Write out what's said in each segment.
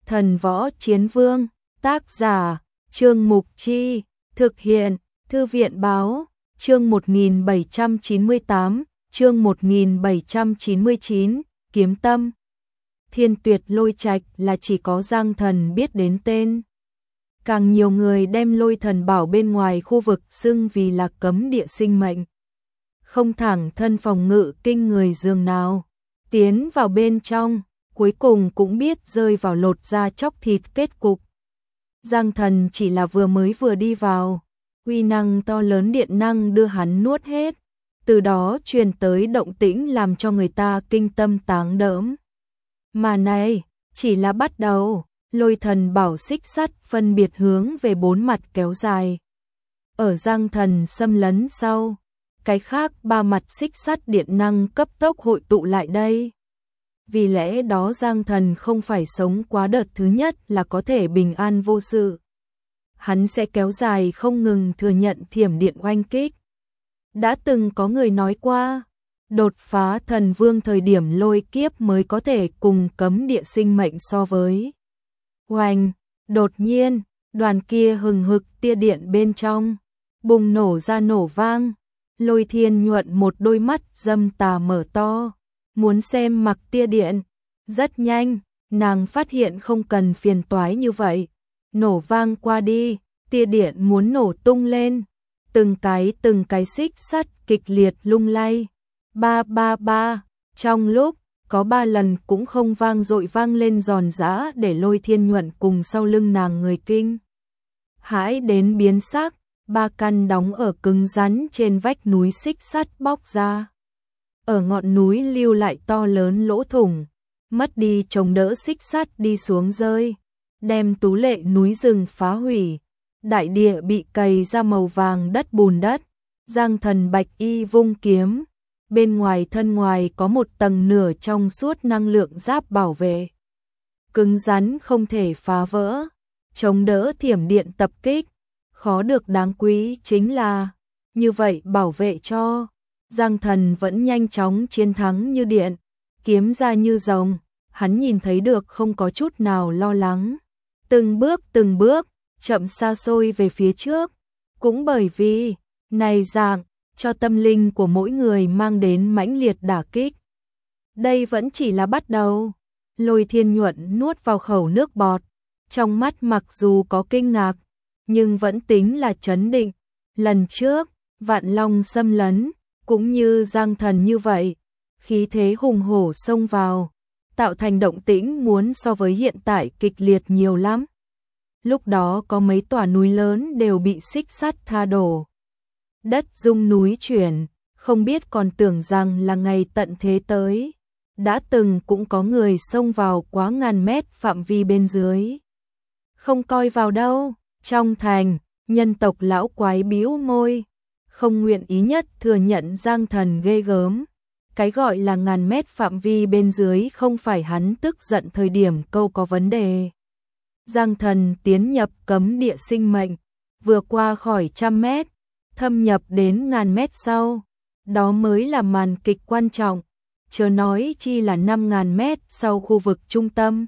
Thần Võ Chiến Vương, tác giả, Trương Mục Chi, thực hiện, Thư viện Báo, chương 1798, chương 1799, Kiếm Tâm. Thiên Tuyệt Lôi Trạch là chỉ có Giang Thần biết đến tên. Càng nhiều người đem Lôi Thần Bảo bên ngoài khu vực xưng vì là cấm địa sinh mệnh. Không thẳng thân phòng ngự kinh người dường nào. Tiến vào bên trong, cuối cùng cũng biết rơi vào lột da chóc thịt kết cục. Giang Thần chỉ là vừa đi vào, uy năng to lớn điện năng đưa hắn nuốt hết, từ đó truyền tới động tĩnh làm cho người ta kinh tâm táng đẫm. Mà này, chỉ là bắt đầu, Lôi Thần Bảo xích sắt phân biệt hướng về bốn mặt kéo dài. Ở Giang Thần xâm lấn sau, cái khác ba mặt xích sắt điện năng cấp tốc hội tụ lại đây. Vì lẽ đó Giang Thần không phải sống quá đợt thứ nhất là có thể bình an vô sự. Hắn sẽ kéo dài không ngừng thừa nhận thiểm điện oanh kích. Đã từng có người nói qua, đột phá thần vương thời điểm lôi kiếp mới có thể cùng cấm địa sinh mệnh so với. Oanh, đột nhiên, đoàn kia hừng hực tia điện bên trong, bùng nổ ra nổ vang. Lôi Thiên Nhuận một đôi mắt dâm tà mở to, muốn xem mặc tia điện. Rất nhanh, nàng phát hiện không cần phiền toái như vậy. Nổ vang qua đi, tia điện muốn nổ tung lên. Từng cái xích sắt kịch liệt lung lay. Ba ba ba, trong lúc có 3 lần cũng không vang dội vang lên giòn giã để Lôi Thiên Nhuận cùng sau lưng nàng người kinh hãi đến biến sắc. 3 căn đóng ở cứng rắn trên vách núi xích sắt bóc ra. Ở ngọn núi lưu lại to lớn lỗ thủng, mất đi chống đỡ xích sắt đi xuống rơi, đem tú lệ núi rừng phá hủy. Đại địa bị cày ra màu vàng đất bùn đất. Giang Thần bạch y vung kiếm, bên ngoài thân ngoài có một tầng nửa trong suốt năng lượng giáp bảo vệ. Cứng rắn không thể phá vỡ, chống đỡ thiểm điện tập kích. Khó được đáng quý chính là, như vậy bảo vệ cho, Giang Thần vẫn nhanh chóng chiến thắng như điện, kiếm ra như rồng, hắn nhìn thấy được không có chút nào lo lắng. Từng bước, chậm xa xôi về phía trước, cũng bởi vì, này dạng, cho tâm linh của mỗi người mang đến mãnh liệt đả kích. Đây vẫn chỉ là bắt đầu. Lôi Thiên Nhuận nuốt vào khẩu nước bọt, trong mắt mặc dù có kinh ngạc, nhưng vẫn tính là trấn định. Lần trước, Vạn Long xâm lấn, cũng như Giang Thần như vậy, khí thế hùng hổ xông vào, tạo thành động tĩnh muốn so với hiện tại kịch liệt nhiều lắm. Lúc đó có mấy tòa núi lớn đều bị xích sắt tha đổ. Đất rung núi chuyển, không biết còn tưởng rằng là ngày tận thế tới. Đã từng cũng có người xông vào quá ngàn mét phạm vi bên dưới. Không coi vào đâu. Trong thành, nhân tộc lão quái bĩu môi, không nguyện ý nhất thừa nhận Giang Thần ghê gớm. Cái gọi là ngàn mét phạm vi bên dưới không phải hắn tức giận thời điểm câu có vấn đề. Giang Thần tiến nhập cấm địa sinh mệnh, vừa qua khỏi 100 mét, thâm nhập đến ngàn mét sau. Đó mới là màn kịch quan trọng, chớ nói chi là 5.000 mét sau khu vực trung tâm.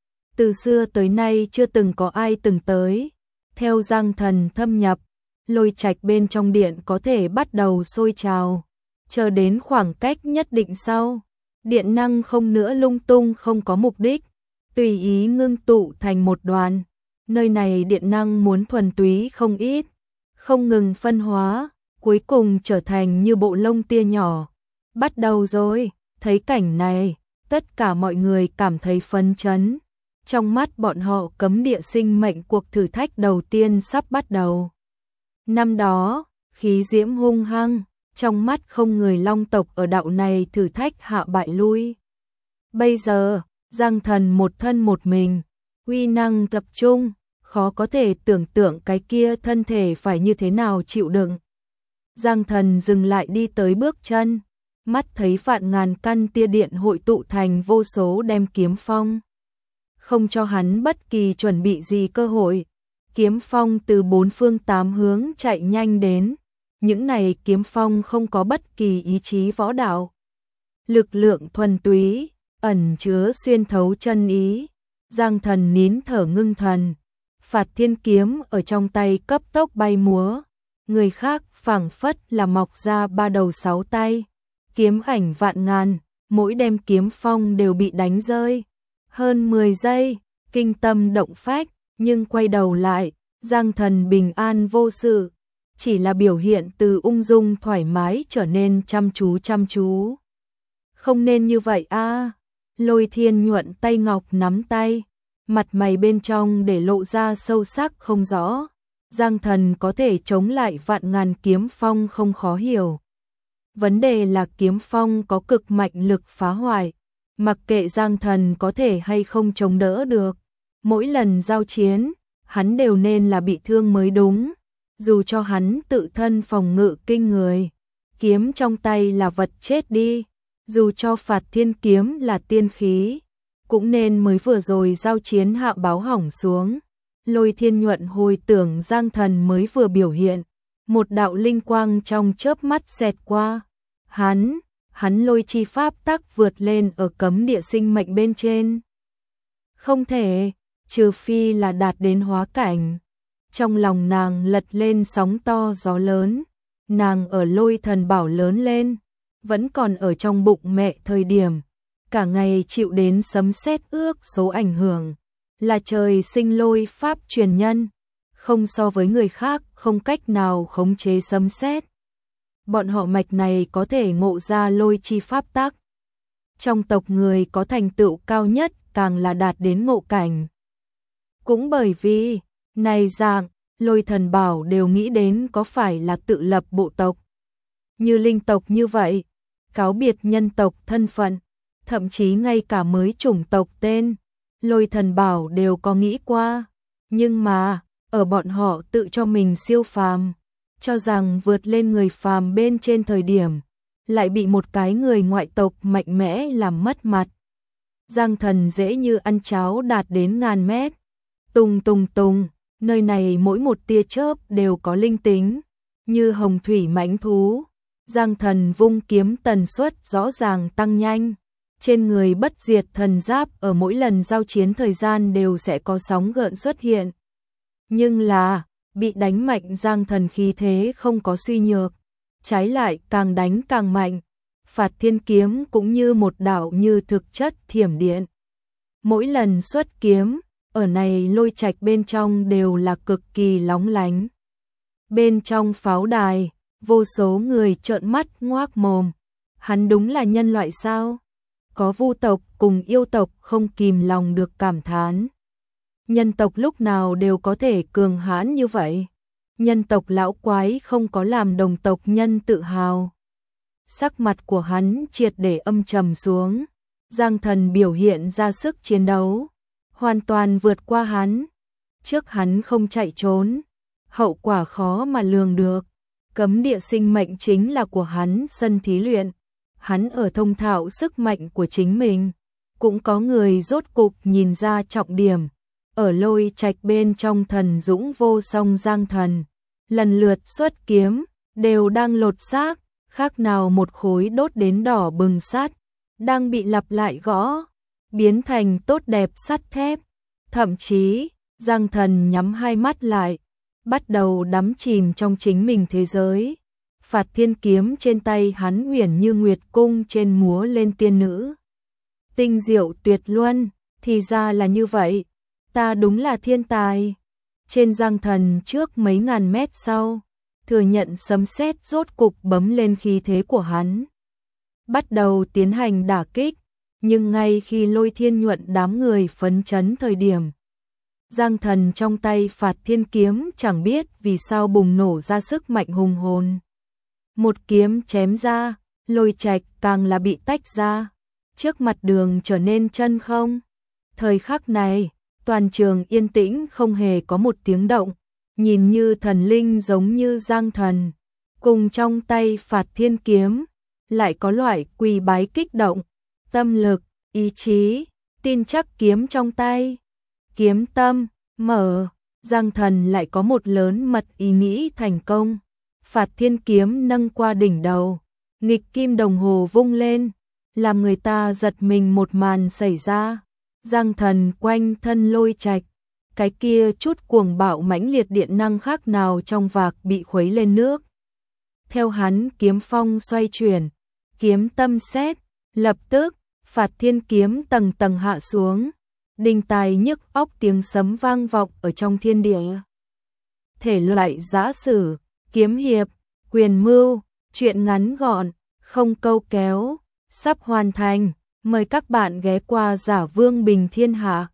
Từ xưa tới nay chưa từng có ai từng tới. Theo Giang Thần thâm nhập, lôi trạch bên trong điện có thể bắt đầu sôi trào. Chờ đến khoảng cách nhất định sau, điện năng không nữa lung tung không có mục đích, tùy ý ngưng tụ thành một đoàn. Nơi này điện năng muốn thuần túy không ít, không ngừng phân hóa, cuối cùng trở thành như bộ lông tia nhỏ. Bắt đầu rồi, thấy cảnh này, tất cả mọi người cảm thấy phấn chấn. Trong mắt bọn họ cấm địa sinh mệnh cuộc thử thách đầu tiên sắp bắt đầu. Năm đó, khí diễm hung hăng, trong mắt không người long tộc ở đạo này thử thách hạ bại lui. Bây giờ, Giang Thần một thân một mình, uy năng tập trung, khó có thể tưởng tượng cái kia thân thể phải như thế nào chịu đựng. Giang Thần dừng lại đi tới bước chân, mắt thấy vạn ngàn căn tia điện hội tụ thành vô số đem kiếm phong. Không cho hắn bất kỳ chuẩn bị gì cơ hội. Kiếm phong từ 4 phương 8 hướng chạy nhanh đến. Những này kiếm phong không có bất kỳ ý chí võ đạo. Lực lượng thuần túy, ẩn chứa xuyên thấu chân ý. Giang Thần nín thở ngưng thần, Phạt Thiên kiếm ở trong tay cấp tốc bay múa, người khác phảng phất là mọc ra 3 đầu 6 tay, kiếm ảnh vạn ngàn, mỗi đem kiếm phong đều bị đánh rơi. Hơn 10 giây, kinh tâm động phách, nhưng quay đầu lại, Giang Thần bình an vô sự, chỉ là biểu hiện từ ung dung thoải mái trở nên chăm chú. Không nên như vậy a. Lôi Thiên nhuận tay ngọc nắm tay, mặt mày bên trong để lộ ra sâu sắc không rõ. Giang Thần có thể chống lại vạn ngàn kiếm phong không khó hiểu. Vấn đề là kiếm phong có cực mạnh lực phá hoại, mặc kệ Giang Thần có thể hay không chống đỡ được. Mỗi lần giao chiến, hắn đều nên là bị thương mới đúng, dù cho hắn tự thân phòng ngự kinh người. Kiếm trong tay là vật chết đi, dù cho Phạt Thiên kiếm là tiên khí, cũng nên mới vừa rồi giao chiến hạ báo hỏng xuống. Lôi Thiên nhuận hồi tưởng Giang Thần mới vừa biểu hiện, một đạo linh quang trong chớp mắt xẹt qua. Hắn lôi chi pháp tắc vượt lên ở cấm địa sinh mệnh bên trên. Không thể, trừ phi là đạt đến hóa cảnh. Trong lòng nàng lật lên sóng to gió lớn, nàng ở Lôi Thần Bảo lớn lên, vẫn còn ở trong bụng mẹ thời điểm, cả ngày chịu đến sấm sét ước số ảnh hưởng, là trời sinh lôi pháp truyền nhân, không so với người khác không cách nào khống chế sấm sét. Bọn họ mạch này có thể ngộ ra lôi chi pháp tắc. Trong tộc người có thành tựu cao nhất càng là đạt đến ngộ cảnh. Cũng bởi vì, này dạng, Lôi Thần Bảo đều nghĩ đến có phải là tự lập bộ tộc. Như linh tộc như vậy, cáo biệt nhân tộc thân phận, thậm chí ngay cả mới chủng tộc tên, Lôi Thần Bảo đều có nghĩ qua. Nhưng mà, ở bọn họ tự cho mình siêu phàm, cho rằng vượt lên người phàm bên trên thời điểm, lại bị một cái người ngoại tộc mạnh mẽ làm mất mặt. Giang Thần dễ như ăn cháo đạt đến ngàn mét. Tùng, nơi này mỗi một tia chớp đều có linh tính, như hồng thủy mãnh thú. Giang Thần vung kiếm tần suất rõ ràng tăng nhanh. Trên người bất diệt thần giáp ở mỗi lần giao chiến thời gian đều sẽ có sóng gợn xuất hiện. Nhưng là, bị đánh mạnh Giang Thần khí thế không có suy nhược, trái lại càng đánh càng mạnh. Phạt Thiên kiếm cũng như một đạo như thực chất thiểm điện. Mỗi lần xuất kiếm, ở này lôi trạch bên trong đều là cực kỳ lóng lánh. Bên trong pháo đài, vô số người trợn mắt ngoác mồm. Hắn đúng là nhân loại sao? Có vu tộc cùng yêu tộc không kìm lòng được cảm thán. Nhân tộc lúc nào đều có thể cường hãn như vậy. Nhân tộc lão quái không có làm đồng tộc nhân tự hào. Sắc mặt của hắn triệt để âm trầm xuống. Giang Thần biểu hiện ra sức chiến đấu, hoàn toàn vượt qua hắn. Trước hắn không chạy trốn, hậu quả khó mà lường được. Cấm địa sinh mệnh chính là của hắn sân thí luyện. Hắn ở thông thạo sức mạnh của chính mình. Cũng có người rốt cục nhìn ra trọng điểm. Ở lôi trạch bên trong thần dũng vô song Giang Thần, lần lượt xuất kiếm, đều đang lột xác, khác nào một khối đốt đến đỏ bừng sắt, đang bị lặp lại gõ, biến thành tốt đẹp sắt thép. Thậm chí, Giang Thần nhắm hai mắt lại, bắt đầu đắm chìm trong chính mình thế giới. Phạt Thiên kiếm trên tay hắn uyển như nguyệt cung trên múa lên tiên nữ. Tinh diệu tuyệt luân, thì ra là như vậy. Ta đúng là thiên tài. Trên Giang Thần trước mấy ngàn mét sau, thừa nhận sấm sét rốt cục bấm lên khí thế của hắn. Bắt đầu tiến hành đả kích, nhưng ngay khi Lôi Thiên nhuận đám người phấn chấn thời điểm, Giang Thần trong tay Phạt Thiên kiếm chẳng biết vì sao bùng nổ ra sức mạnh hùng hồn. Một kiếm chém ra, lôi trạch càng là bị tách ra, trước mặt đường trở nên chân không. Thời khắc này, toàn trường yên tĩnh không hề có một tiếng động, nhìn như thần linh giống như Giang Thần, cùng trong tay Phạt Thiên kiếm, lại có loại quỳ bái kích động, tâm lực, ý chí, tin chắc kiếm trong tay. Kiếm tâm, mở, Giang Thần lại có một lớn mật ý nghĩ thành công. Phạt Thiên kiếm nâng qua đỉnh đầu, nghịch kim đồng hồ vung lên, làm người ta giật mình một màn xảy ra. Giang thần quanh thân lôi trạch, cái kia chút cuồng bạo mãnh liệt điện năng khác nào trong vạc bị khuấy lên nước. Theo hắn kiếm phong xoay chuyển, kiếm tâm xét, lập tức, Phạt Thiên kiếm tầng tầng hạ xuống, đinh tai nhức óc tiếng sấm vang vọng ở trong thiên địa. Thể loại giã sử, kiếm hiệp, quyền mưu, truyện ngắn gọn, không câu kéo, sắp hoàn thành, mời các bạn ghé qua Giả Vương Bình Thiên Hạ.